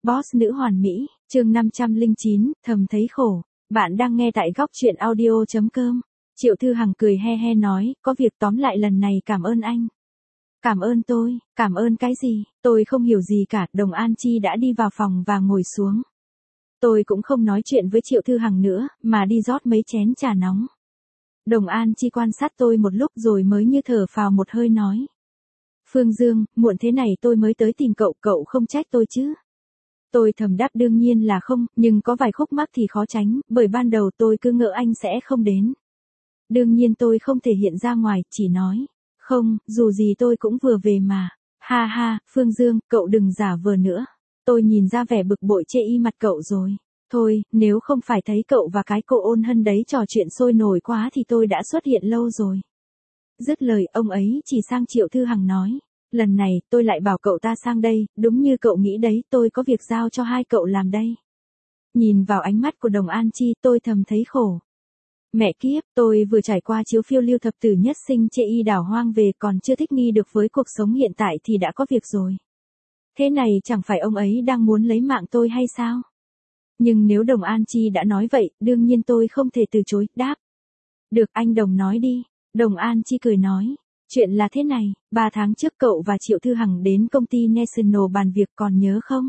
Boss nữ hoàn mỹ, chương 509, thầm thấy khổ. Bạn đang nghe tại góc truyện audio.com. Triệu Thư Hằng cười he he nói, có việc tóm lại lần này cảm ơn anh. Cảm ơn tôi, cảm ơn cái gì, tôi không hiểu gì cả. Đồng An Chi đã đi vào phòng và ngồi xuống. Tôi cũng không nói chuyện với Triệu Thư Hằng nữa, mà đi rót mấy chén trà nóng. Đồng An Chi quan sát tôi một lúc rồi mới như thở phào một hơi nói. Phương Dương, muộn thế này tôi mới tới tìm cậu, cậu không trách tôi chứ? Tôi thầm đáp đương nhiên là không, nhưng có vài khúc mắc thì khó tránh, bởi ban đầu tôi cứ ngỡ anh sẽ không đến. Đương nhiên tôi không thể hiện ra ngoài, chỉ nói. Không, dù gì tôi cũng vừa về mà. Ha ha, Phương Dương, cậu đừng giả vờ nữa. Tôi nhìn ra vẻ bực bội chê y mặt cậu rồi. Thôi, nếu không phải thấy cậu và cái cô Ôn Hân đấy trò chuyện sôi nổi quá thì tôi đã xuất hiện lâu rồi. Dứt lời, ông ấy chỉ sang Triệu Thư Hằng nói. Lần này, tôi lại bảo cậu ta sang đây, đúng như cậu nghĩ đấy, tôi có việc giao cho hai cậu làm đây. Nhìn vào ánh mắt của Đồng An Chi, tôi thầm thấy khổ. Mẹ kiếp, tôi vừa trải qua chiếu phiêu lưu thập tử nhất sinh chê y đảo hoang về, còn chưa thích nghi được với cuộc sống hiện tại thì đã có việc rồi. Thế này chẳng phải ông ấy đang muốn lấy mạng tôi hay sao? Nhưng nếu Đồng An Chi đã nói vậy, đương nhiên tôi không thể từ chối, đáp. Được, anh Đồng nói đi. Đồng An Chi cười nói. Chuyện là thế này, 3 tháng trước cậu và Triệu Thư Hằng đến công ty National bàn việc còn nhớ không?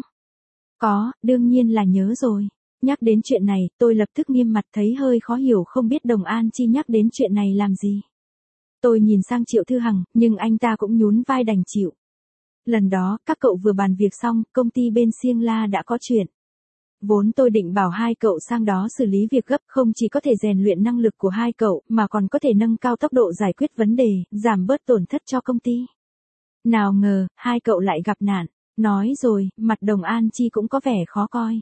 Có, đương nhiên là nhớ rồi. Nhắc đến chuyện này, tôi lập tức nghiêm mặt thấy hơi khó hiểu không biết Đồng An Chi nhắc đến chuyện này làm gì. Tôi nhìn sang Triệu Thư Hằng, nhưng anh ta cũng nhún vai đành chịu. Lần đó, các cậu vừa bàn việc xong, công ty bên Siêng La đã có chuyện. Vốn tôi định bảo hai cậu sang đó xử lý việc gấp, không chỉ có thể rèn luyện năng lực của hai cậu, mà còn có thể nâng cao tốc độ giải quyết vấn đề, giảm bớt tổn thất cho công ty. Nào ngờ, hai cậu lại gặp nạn. Nói rồi, mặt Đồng An Chi cũng có vẻ khó coi.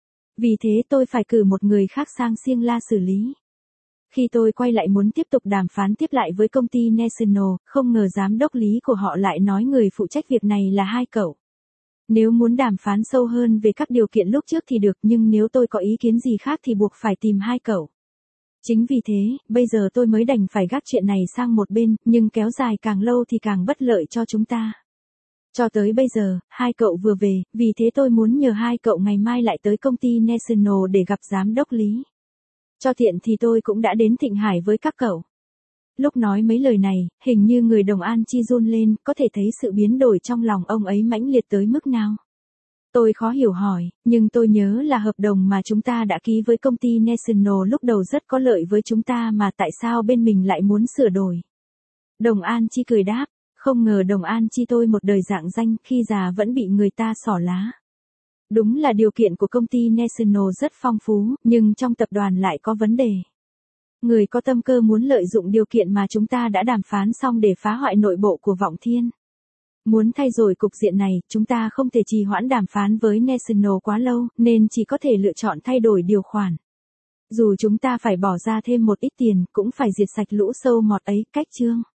Vì thế tôi phải cử một người khác sang Siêng La xử lý. Khi tôi quay lại muốn tiếp tục đàm phán tiếp lại với công ty National, không ngờ giám đốc lý của họ lại nói người phụ trách việc này là hai cậu. Nếu muốn đàm phán sâu hơn về các điều kiện lúc trước thì được, nhưng nếu tôi có ý kiến gì khác thì buộc phải tìm hai cậu. Chính vì thế, bây giờ tôi mới đành phải gác chuyện này sang một bên, nhưng kéo dài càng lâu thì càng bất lợi cho chúng ta. Cho tới bây giờ, hai cậu vừa về, vì thế tôi muốn nhờ hai cậu ngày mai lại tới công ty National để gặp giám đốc lý. Cho tiện thì tôi cũng đã đến Thịnh Hải với các cậu. Lúc nói mấy lời này, hình như người Đồng An Chi run lên, có thể thấy sự biến đổi trong lòng ông ấy mãnh liệt tới mức nào. Tôi khó hiểu hỏi, nhưng tôi nhớ là hợp đồng mà chúng ta đã ký với công ty National lúc đầu rất có lợi với chúng ta mà tại sao bên mình lại muốn sửa đổi. Đồng An Chi cười đáp, không ngờ Đồng An Chi tôi một đời rạng danh khi già vẫn bị người ta xỏ lá. Đúng là điều kiện của công ty National rất phong phú, nhưng trong tập đoàn lại có vấn đề. Người có tâm cơ muốn lợi dụng điều kiện mà chúng ta đã đàm phán xong để phá hoại nội bộ của Vọng Thiên. Muốn thay đổi cục diện này, chúng ta không thể trì hoãn đàm phán với National quá lâu, nên chỉ có thể lựa chọn thay đổi điều khoản. Dù chúng ta phải bỏ ra thêm một ít tiền, cũng phải diệt sạch lũ sâu mọt ấy, cách chương.